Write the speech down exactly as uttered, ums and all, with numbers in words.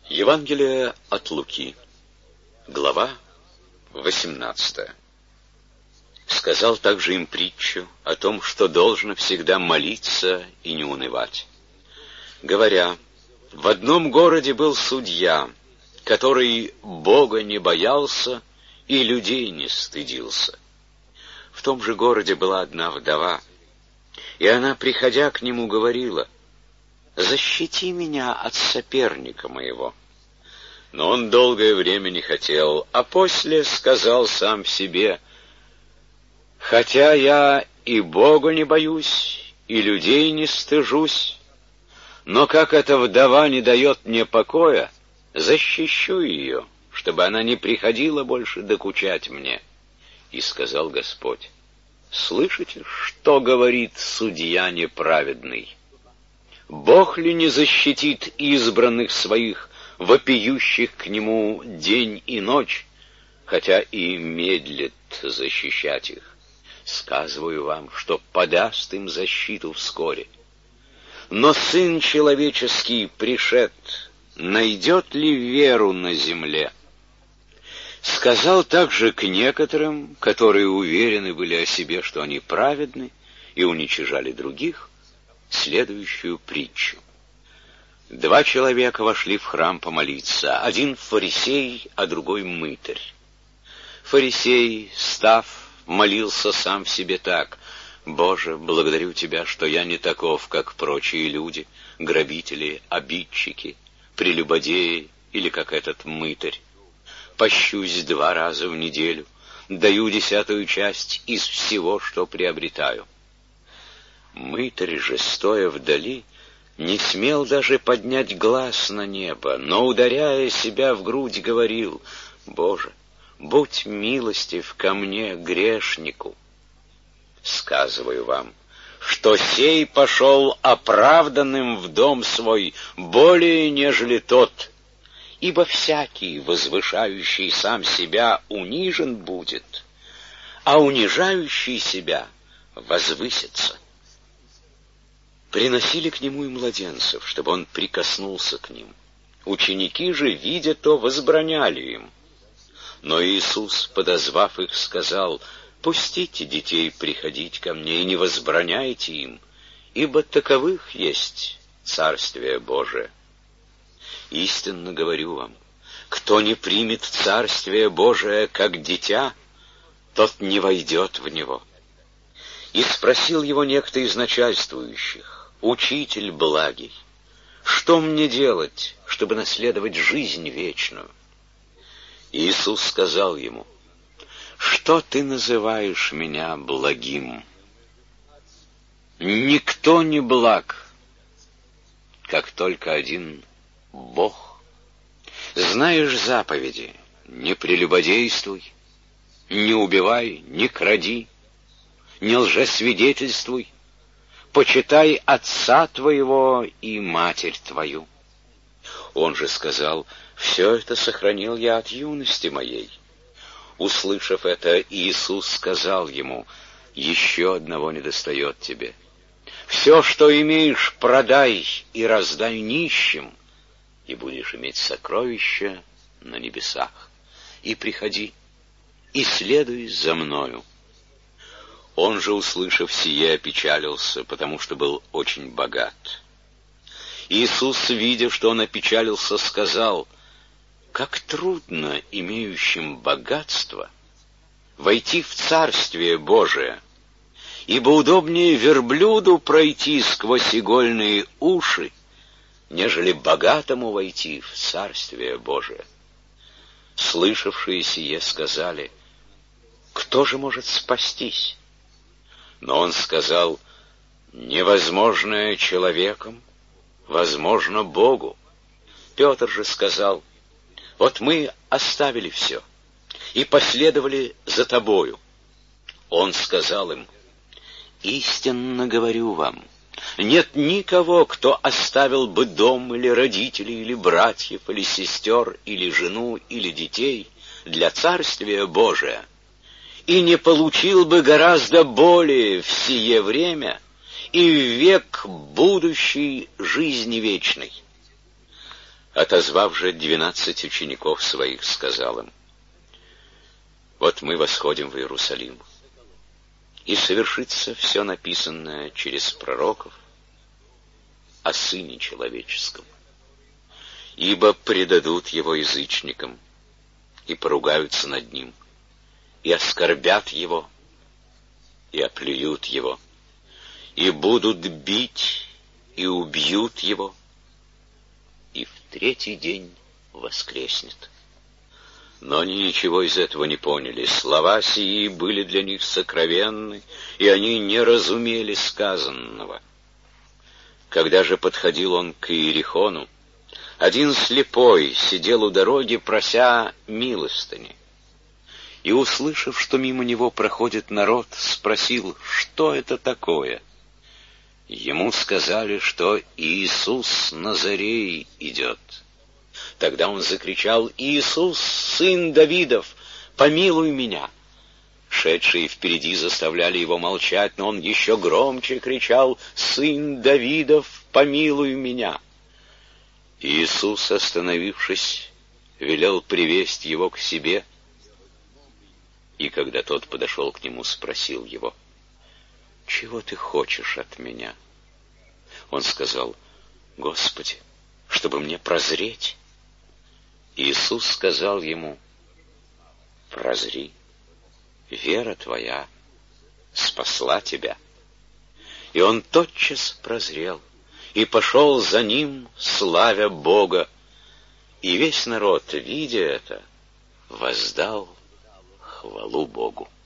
Евангелие от Луки, глава восемнадцатая. Сказал также им притчу о том, что должно всегда молиться и не унывать, говоря: в одном городе был судья, который Бога не боялся и людей не стыдился. В том же городе была одна вдова, и она, приходя к нему, говорила: «Защити меня от соперника моего». Но он долгое время не хотел, а после сказал сам себе: «Хотя я и Бога не боюсь, и людей не стыжусь, но как эта вдова не дает мне покоя, защищу ее, чтобы она не приходила больше докучать мне». И сказал Господь: «Слышите, что говорит судья неправедный? Бог ли не защитит избранных своих, вопиющих к нему день и ночь, хотя и медлит защищать их? Сказываю вам, что подаст им защиту вскоре. Но Сын Человеческий пришед, найдет ли веру на земле?» Сказал также к некоторым, которые уверены были о себе, что они праведны, и уничижали других, следующую притчу. Два человека вошли в храм помолиться, один фарисей, а другой мытарь. Фарисей, став, молился сам в себе так: «Боже, благодарю Тебя, что я не таков, как прочие люди, грабители, обидчики, прелюбодеи или как этот мытарь. Пощусь два раза в неделю, даю десятую часть из всего, что приобретаю». Мытарь же, стоя вдали, не смел даже поднять глаз на небо, но, ударяя себя в грудь, говорил: «Боже, будь милостив ко мне, грешнику». Сказываю вам, что сей пошел оправданным в дом свой более, нежели тот, ибо всякий, возвышающий сам себя, унижен будет, а унижающий себя возвысится. Приносили к нему и младенцев, чтобы он прикоснулся к ним. Ученики же, видя то, возбраняли им. Но Иисус, подозвав их, сказал: «Пустите детей приходить ко мне и не возбраняйте им, ибо таковых есть Царствие Божие. Истинно говорю вам, кто не примет Царствие Божие как дитя, тот не войдет в него». И спросил его некто из начальствующих: «Учитель благий, что мне делать, чтобы наследовать жизнь вечную?» Иисус сказал ему: «Что ты называешь меня благим? Никто не благ, как только один Бог. Знаешь заповеди: не прелюбодействуй, не убивай, не кради, не лжесвидетельствуй, почитай отца твоего и матерь твою». Он же сказал: «Все это сохранил я от юности моей». Услышав это, Иисус сказал ему: «Еще одного недостает тебе. Все, что имеешь, продай и раздай нищим, и будешь иметь сокровища на небесах. И приходи, и следуй за мною». Он же, услышав сие, опечалился, потому что был очень богат. Иисус, видя, что он опечалился, сказал: «Как трудно имеющим богатство войти в Царствие Божие, ибо удобнее верблюду пройти сквозь игольные уши, нежели богатому войти в Царствие Божие». Слышавшие сие сказали: «Кто же может спастись?» Но он сказал: «Невозможное человеком возможно Богу». Петр же сказал: «Вот мы оставили все и последовали за тобою». Он сказал им: «Истинно говорю вам, нет никого, кто оставил бы дом или родителей, или братьев, или сестер, или жену, или детей для Царствия Божия, и не получил бы гораздо более в сие время и в век будущей жизни вечной. Отозвав же двенадцать учеников своих, сказал им: вот мы восходим в Иерусалим, и совершится все написанное через пророков о Сыне Человеческом. Ибо предадут его язычникам, и поругаются над ним, и оскорбят его, и оплюют его, и будут бить, и убьют его, и в третий день воскреснет. Но они ничего из этого не поняли. Слова сии были для них сокровенны, и они не разумели сказанного. Когда же подходил он к Иерихону, один слепой сидел у дороги, прося милостыни. И, услышав, что мимо него проходит народ, спросил, что это такое. Ему сказали, что Иисус Назарей идет. Тогда он закричал: «Иисус, сын Давидов, помилуй меня!» Шедшие впереди заставляли его молчать, но он еще громче кричал: «Сын Давидов, помилуй меня!» Иисус, остановившись, велел привесть его к себе, и когда тот подошел к нему, спросил его: «Чего ты хочешь от меня?» Он сказал: «Господи, чтобы мне прозреть». Иисус сказал ему: «Прозри, вера твоя спасла тебя». И он тотчас прозрел и пошел за ним, славя Бога. И весь народ, видя это, воздал хвалу Богу.